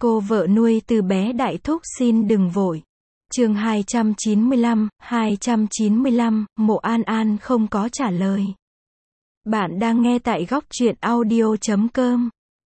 Cô vợ nuôi từ bé đại thúc xin đừng vội. Chương 295, Mộ An An không có trả lời. Bạn đang nghe tại góc truyện audio.com.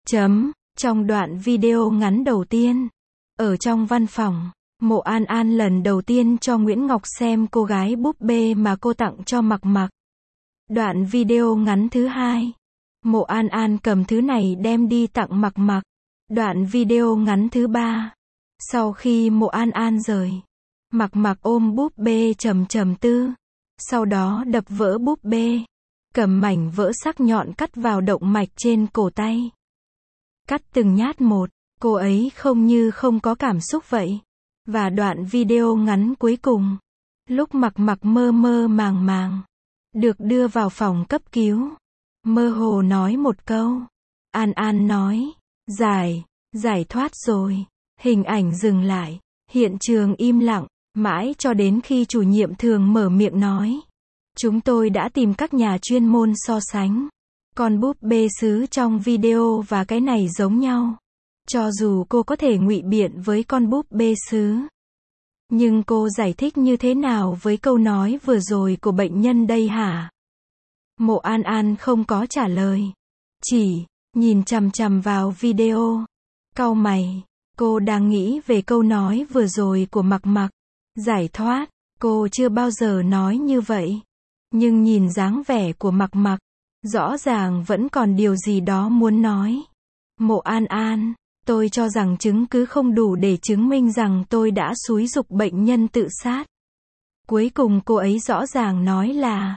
Trong đoạn video ngắn đầu tiên, ở trong văn phòng, Mộ An An lần đầu tiên cho Nguyễn Ngọc xem cô gái búp bê mà cô tặng cho Mặc Mặc. Đoạn video ngắn thứ hai, Mộ An An cầm thứ này đem đi tặng Mặc Mặc. Đoạn video ngắn thứ ba, sau khi Mộ An An rời, Mặc Mặc ôm búp bê trầm tư, sau đó đập vỡ búp bê, cầm mảnh vỡ sắc nhọn cắt vào động mạch trên cổ tay. Cắt từng nhát một, cô ấy không như không có cảm xúc vậy. Và đoạn video ngắn cuối cùng, lúc Mặc Mặc mơ mơ màng, được đưa vào phòng cấp cứu, mơ hồ nói một câu. An An nói, giải thoát rồi. Hình ảnh dừng lại, hiện trường im lặng, mãi cho đến khi chủ nhiệm Thường mở miệng nói. Chúng tôi đã tìm các nhà chuyên môn so sánh. Con búp bê sứ trong video và cái này giống nhau. Cho dù cô có thể ngụy biện với con búp bê sứ, nhưng cô giải thích như thế nào với câu nói vừa rồi của bệnh nhân đây hả? Mộ An An không có trả lời, chỉ nhìn chằm vào video, cau mày. Cô đang nghĩ về câu nói vừa rồi của Mặc Mặc. Giải thoát, cô chưa bao giờ nói như vậy. Nhưng nhìn dáng vẻ của Mặc Mặc, rõ ràng vẫn còn điều gì đó muốn nói. Mộ An An, tôi cho rằng chứng cứ không đủ để chứng minh rằng tôi đã xúi giục bệnh nhân tự sát. Cuối cùng cô ấy rõ ràng nói là,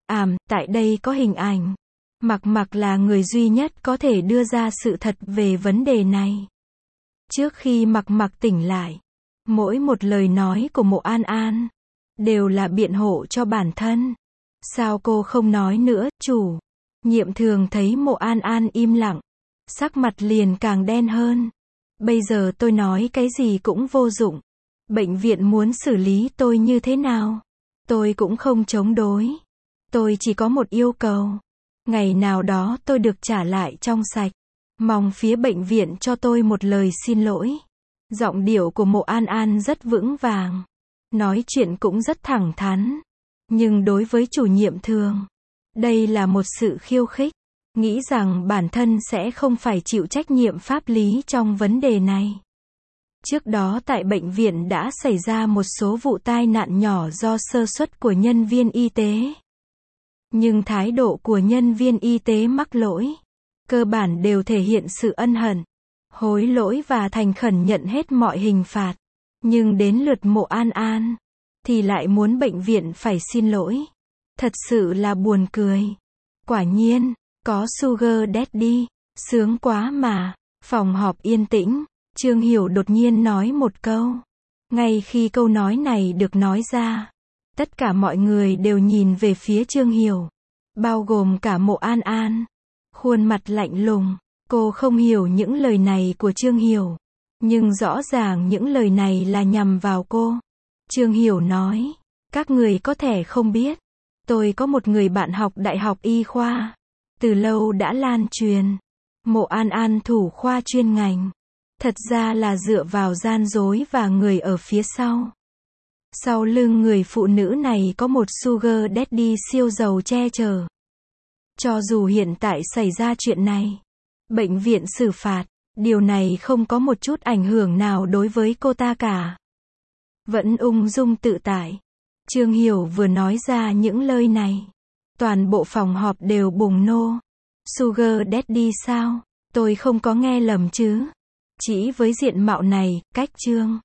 tại đây có hình ảnh. Mặc Mặc là người duy nhất có thể đưa ra sự thật về vấn đề này. Trước khi Mặc Mặc tỉnh lại, mỗi một lời nói của Mộ An An đều là biện hộ cho bản thân. Sao cô không nói nữa, chủ nhiệm Thường thấy Mộ An An im lặng, sắc mặt liền càng đen hơn. Bây giờ tôi nói cái gì cũng vô dụng. Bệnh viện muốn xử lý tôi như thế nào, tôi cũng không chống đối. Tôi chỉ có một yêu cầu. Ngày nào đó tôi được trả lại trong sạch. Mong phía bệnh viện cho tôi một lời xin lỗi. Giọng điệu của Mộ An An rất vững vàng. Nói chuyện cũng rất thẳng thắn. Nhưng đối với chủ nhiệm Thường, đây là một sự khiêu khích. Nghĩ rằng bản thân sẽ không phải chịu trách nhiệm pháp lý trong vấn đề này. Trước đó tại bệnh viện đã xảy ra một số vụ tai nạn nhỏ do sơ suất của nhân viên y tế. Nhưng thái độ của nhân viên y tế mắc lỗi, cơ bản đều thể hiện sự ân hận, hối lỗi và thành khẩn nhận hết mọi hình phạt. Nhưng đến lượt Mộ An An, thì lại muốn bệnh viện phải xin lỗi. Thật sự là buồn cười. Quả nhiên, có Sugar Daddy, sướng quá mà. Phòng họp yên tĩnh, Trương Hiểu đột nhiên nói một câu. Ngay khi câu nói này được nói ra, tất cả mọi người đều nhìn về phía Trương Hiểu, bao gồm cả Mộ An An. Khuôn mặt lạnh lùng, cô không hiểu những lời này của Trương Hiểu, nhưng rõ ràng những lời này là nhằm vào cô. Trương Hiểu nói, các người có thể không biết, tôi có một người bạn học đại học y khoa, từ lâu đã lan truyền. Mộ An An thủ khoa chuyên ngành, thật ra là dựa vào gian dối và người ở phía sau. Sau lưng người phụ nữ này có một Sugar Daddy siêu giàu che chở. Cho dù hiện tại xảy ra chuyện này, bệnh viện xử phạt, điều này không có một chút ảnh hưởng nào đối với cô ta cả. Vẫn ung dung tự tại. Trương Hiểu vừa nói ra những lời này, toàn bộ phòng họp đều bùng nổ. Sugar Daddy sao? Tôi không có nghe lầm chứ? Chỉ với diện mạo này, cách Trương